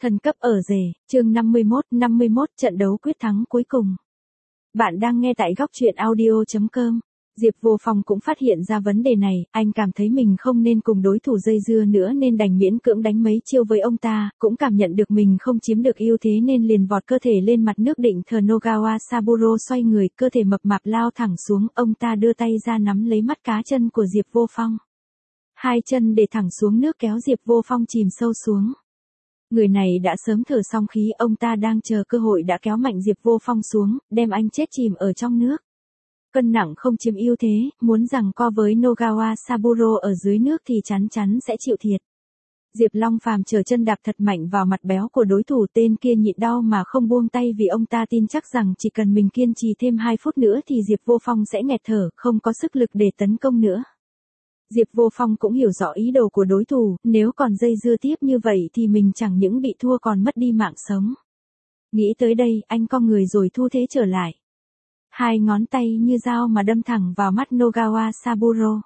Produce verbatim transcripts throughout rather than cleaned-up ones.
Thần cấp ở rể, chương năm mươi mốt, năm mươi mốt trận đấu quyết thắng cuối cùng. Bạn đang nghe tại góc truyện audio chấm com. Diệp Vô Phong cũng phát hiện ra vấn đề này, anh cảm thấy mình không nên cùng đối thủ dây dưa nữa nên đành miễn cưỡng đánh mấy chiêu với ông ta, cũng cảm nhận được mình không chiếm được ưu thế nên liền vọt cơ thể lên mặt nước định thờ Nogawa Saburo xoay người, cơ thể mập mạp lao thẳng xuống, ông ta đưa tay ra nắm lấy mắt cá chân của Diệp Vô Phong. Hai chân để thẳng xuống nước kéo Diệp Vô Phong chìm sâu xuống. Người này đã sớm thở xong khí, ông ta đang chờ cơ hội đã kéo mạnh Diệp Vô Phong xuống, đem anh chết chìm ở trong nước. Cân nặng không chiếm ưu thế, muốn giằng co với Nogawa Saburo ở dưới nước thì chắn chắn sẽ chịu thiệt. Diệp Long Phàm trở chân đạp thật mạnh vào mặt béo của đối thủ, tên kia nhịn đau mà không buông tay vì ông ta tin chắc rằng chỉ cần mình kiên trì thêm hai phút nữa thì Diệp Vô Phong sẽ nghẹt thở, không có sức lực để tấn công nữa. Diệp Vô Phong cũng hiểu rõ ý đồ của đối thủ, nếu còn dây dưa tiếp như vậy thì mình chẳng những bị thua còn mất đi mạng sống. Nghĩ tới đây, anh cong người rồi thu thế trở lại. Hai ngón tay như dao mà đâm thẳng vào mắt Nogawa Saburo.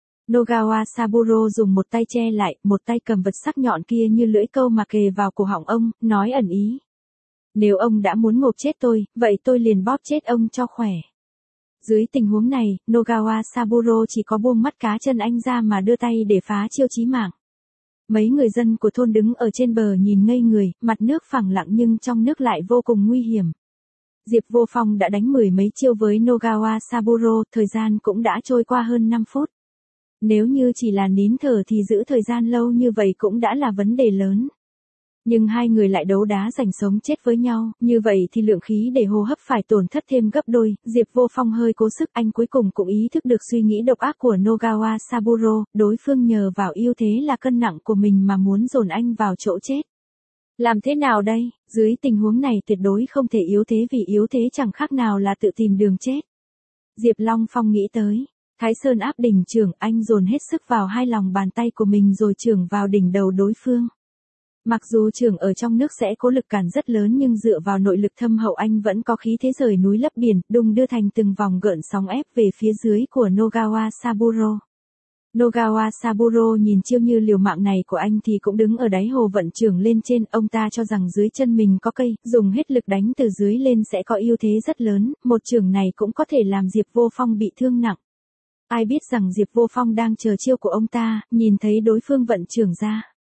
Nogawa Saburo dùng một tay che lại, một tay cầm vật sắc nhọn kia như lưỡi câu mà kề vào cổ họng ông, nói ẩn ý. Nếu ông đã muốn ngộp chết tôi, vậy tôi liền bóp chết ông cho khỏe. Dưới tình huống này, Nogawa Saburo chỉ có buông mắt cá chân anh ra mà đưa tay để phá chiêu chí mạng. Mấy người dân của thôn đứng ở trên bờ nhìn ngây người, mặt nước phẳng lặng nhưng trong nước lại vô cùng nguy hiểm. Diệp Vô Phong đã đánh mười mấy chiêu với Nogawa Saburo, thời gian cũng đã trôi qua hơn năm phút. Nếu như chỉ là nín thở thì giữ thời gian lâu như vậy cũng đã là vấn đề lớn. Nhưng hai người lại đấu đá giành sống chết với nhau, như vậy thì lượng khí để hô hấp phải tổn thất thêm gấp đôi. Diệp Vô Phong hơi cố sức, anh cuối cùng cũng ý thức được suy nghĩ độc ác của Nogawa Saburo, đối phương nhờ vào ưu thế là cân nặng của mình mà muốn dồn anh vào chỗ chết. Làm thế nào đây, dưới tình huống này tuyệt đối không thể yếu thế vì yếu thế chẳng khác nào là tự tìm đường chết. Diệp Long Phong nghĩ tới, Thái Sơn áp đỉnh chưởng, anh dồn hết sức vào hai lòng bàn tay của mình rồi chưởng vào đỉnh đầu đối phương. Mặc dù chưởng ở trong nước sẽ có lực cản rất lớn nhưng dựa vào nội lực thâm hậu anh vẫn có khí thế rời núi lấp biển, đung đưa thành từng vòng gợn sóng ép về phía dưới của Nogawa Saburo. Nogawa Saburo nhìn chiêu như liều mạng này của anh thì cũng đứng ở đáy hồ vận chưởng lên trên, ông ta cho rằng dưới chân mình có cây, dùng hết lực đánh từ dưới lên sẽ có ưu thế rất lớn, một chưởng này cũng có thể làm Diệp Vô Phong bị thương nặng. Ai biết rằng Diệp Vô Phong đang chờ chiêu của ông ta, nhìn thấy đối phương vận chưởng ra.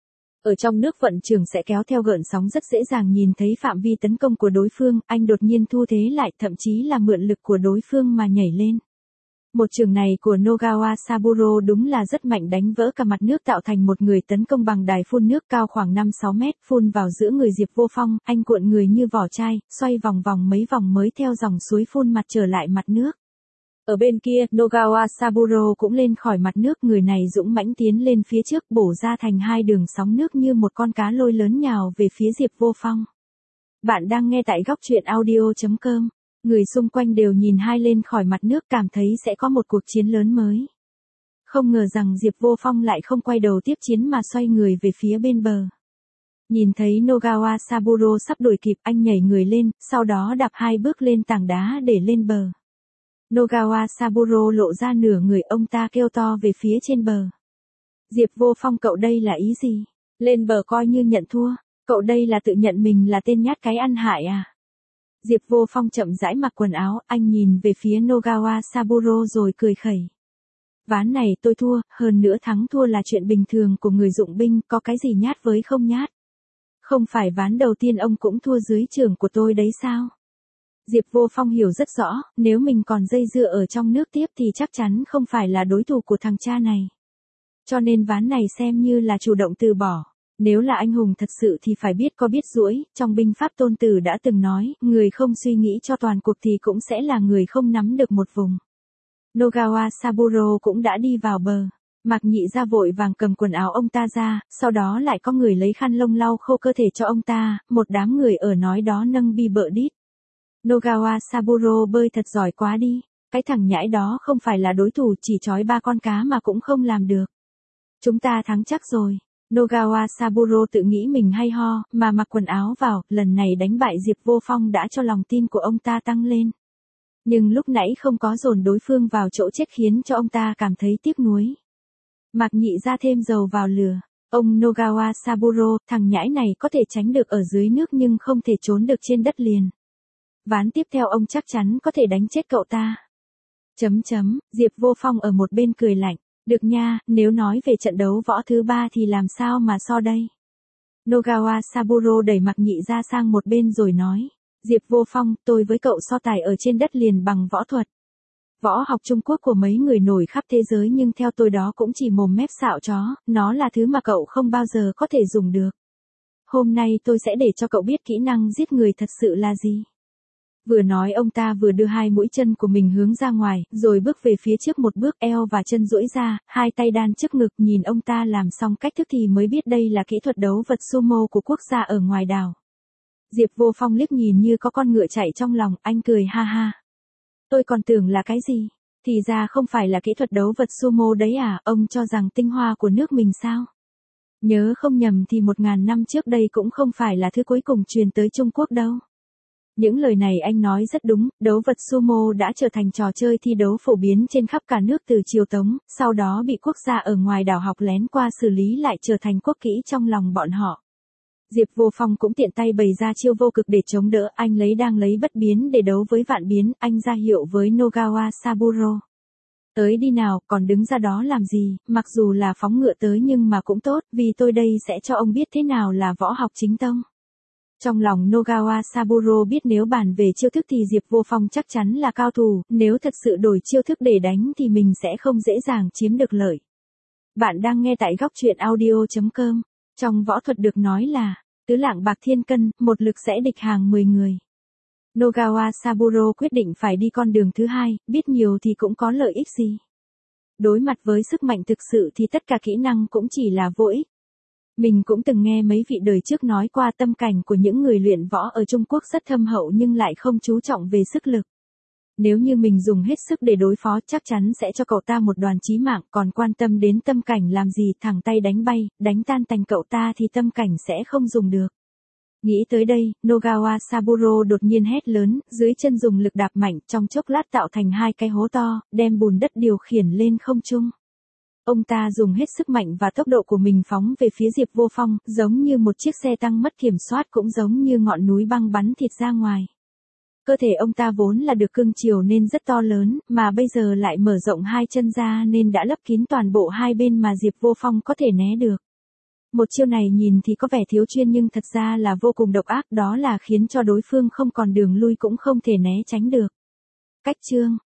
Ở trong nước vận chưởng sẽ kéo theo gợn sóng rất dễ dàng nhìn thấy phạm vi tấn công của đối phương, anh đột nhiên thu thế lại, thậm chí là mượn lực của đối phương mà nhảy lên. Một chưởng này của Nogawa Saburo đúng là rất mạnh, đánh vỡ cả mặt nước tạo thành một người tấn công bằng đài phun nước cao khoảng năm sáu mét, phun vào giữa người Diệp Vô Phong, anh cuộn người như vỏ chai, xoay vòng vòng mấy vòng mới theo dòng suối phun mặt trở lại mặt nước. Ở bên kia, Nogawa Saburo cũng lên khỏi mặt nước, người này dũng mãnh tiến lên phía trước, bổ ra thành hai đường sóng nước như một con cá lôi lớn nhào về phía Diệp Vô Phong. Bạn đang nghe tại góc truyện audio chấm com. Người xung quanh đều nhìn hai lên khỏi mặt nước, cảm thấy sẽ có một cuộc chiến lớn mới. Không ngờ rằng Diệp Vô Phong lại không quay đầu tiếp chiến mà xoay người về phía bên bờ. Nhìn thấy Nogawa Saburo sắp đuổi kịp, anh nhảy người lên, sau đó đạp hai bước lên tảng đá để lên bờ. Nogawa Saburo lộ ra nửa người, ông ta kêu to về phía trên bờ. Diệp Vô Phong, cậu đây là ý gì? Lên bờ coi như nhận thua, cậu đây là tự nhận mình là tên nhát cái ăn hại à? Diệp Vô Phong chậm rãi mặc quần áo, anh nhìn về phía Nogawa Saburo rồi cười khẩy. Ván này tôi thua, hơn nữa thắng thua là chuyện bình thường của người dụng binh, có cái gì nhát với không nhát. Không phải ván đầu tiên ông cũng thua dưới chưởng của tôi đấy sao? Diệp Vô Phong hiểu rất rõ, nếu mình còn dây dưa ở trong nước tiếp thì chắc chắn không phải là đối thủ của thằng cha này. Cho nên ván này xem như là chủ động từ bỏ. Nếu là anh hùng thật sự thì phải biết có biết duỗi, trong binh pháp Tôn Tử đã từng nói, người không suy nghĩ cho toàn cuộc thì cũng sẽ là người không nắm được một vùng. Nogawa Saburo cũng đã đi vào bờ. Mạc Nhị Gia vội vàng cầm quần áo ông ta ra, sau đó lại có người lấy khăn lông lau khô cơ thể cho ông ta, một đám người ở nói đó nâng bi bợ đít. Nogawa Saburo bơi thật giỏi quá đi, cái thằng nhãi đó không phải là đối thủ, chỉ trói ba con cá mà cũng không làm được. Chúng ta thắng chắc rồi. Nogawa Saburo tự nghĩ mình hay ho, mà mặc quần áo vào, lần này đánh bại Diệp Vô Phong đã cho lòng tin của ông ta tăng lên. Nhưng lúc nãy không có dồn đối phương vào chỗ chết khiến cho ông ta cảm thấy tiếc nuối. Mạc Nhị Gia thêm dầu vào lửa. Ông Nogawa Saburo, thằng nhãi này có thể tránh được ở dưới nước nhưng không thể trốn được trên đất liền. Ván tiếp theo ông chắc chắn có thể đánh chết cậu ta. Chấm chấm, Diệp Vô Phong ở một bên cười lạnh. Được nha, nếu nói về trận đấu võ thứ ba thì làm sao mà so đây? Nogawa Saburo đẩy Mạc Nhị ra sang một bên rồi nói. Diệp Vô Phong, tôi với cậu so tài ở trên đất liền bằng võ thuật. Võ học Trung Quốc của mấy người nổi khắp thế giới nhưng theo tôi đó cũng chỉ mồm mép xạo chó, nó là thứ mà cậu không bao giờ có thể dùng được. Hôm nay tôi sẽ để cho cậu biết kỹ năng giết người thật sự là gì. Vừa nói ông ta vừa đưa hai mũi chân của mình hướng ra ngoài, rồi bước về phía trước một bước, eo và chân duỗi ra, hai tay đan trước ngực. Nhìn ông ta làm xong cách thức thì mới biết đây là kỹ thuật đấu vật sumo của quốc gia ở ngoài đảo. Diệp Vô Phong liếc nhìn như có con ngựa chạy trong lòng, anh cười ha ha. Tôi còn tưởng là cái gì? Thì ra không phải là kỹ thuật đấu vật sumo đấy à, ông cho rằng tinh hoa của nước mình sao? Nhớ không nhầm thì một ngàn năm trước đây cũng không phải là thứ cuối cùng truyền tới Trung Quốc đâu. Những lời này anh nói rất đúng, đấu vật sumo đã trở thành trò chơi thi đấu phổ biến trên khắp cả nước từ triều Tống, sau đó bị quốc gia ở ngoài đảo học lén qua xử lý lại trở thành quốc kỹ trong lòng bọn họ. Diệp Vô Phong cũng tiện tay bày ra chiêu vô cực để chống đỡ, anh lấy đang lấy bất biến để đấu với vạn biến, anh ra hiệu với Nogawa Saburo. Tới đi nào, còn đứng ra đó làm gì, mặc dù là phóng ngựa tới nhưng mà cũng tốt, vì tôi đây sẽ cho ông biết thế nào là võ học chính tông. Trong lòng Nogawa Saburo biết nếu bàn về chiêu thức thì Diệp Vô Phong chắc chắn là cao thủ, nếu thật sự đổi chiêu thức để đánh thì mình sẽ không dễ dàng chiếm được lợi. Bạn đang nghe tại góc truyện audio chấm com. Trong võ thuật được nói là, tứ lạng bạc thiên cân, một lực sẽ địch hàng mười người. Nogawa Saburo quyết định phải đi con đường thứ hai, biết nhiều thì cũng có lợi ích gì. Đối mặt với sức mạnh thực sự thì tất cả kỹ năng cũng chỉ là vô ích. Mình cũng từng nghe mấy vị đời trước nói qua tâm cảnh của những người luyện võ ở Trung Quốc rất thâm hậu nhưng lại không chú trọng về sức lực. Nếu như mình dùng hết sức để đối phó chắc chắn sẽ cho cậu ta một đòn chí mạng, còn quan tâm đến tâm cảnh làm gì, thẳng tay đánh bay, đánh tan tành cậu ta thì tâm cảnh sẽ không dùng được. Nghĩ tới đây, Nogawa Saburo đột nhiên hét lớn, dưới chân dùng lực đạp mạnh, trong chốc lát tạo thành hai cái hố to, đem bùn đất điều khiển lên không trung. Ông ta dùng hết sức mạnh và tốc độ của mình phóng về phía Diệp Vô Phong, giống như một chiếc xe tăng mất kiểm soát, cũng giống như ngọn núi băng bắn thịt ra ngoài. Cơ thể ông ta vốn là được cưng chiều nên rất to lớn, mà bây giờ lại mở rộng hai chân ra nên đã lấp kín toàn bộ hai bên mà Diệp Vô Phong có thể né được. Một chiêu này nhìn thì có vẻ thiếu chuyên nhưng thật ra là vô cùng độc ác, đó là khiến cho đối phương không còn đường lui cũng không thể né tránh được. Cách chương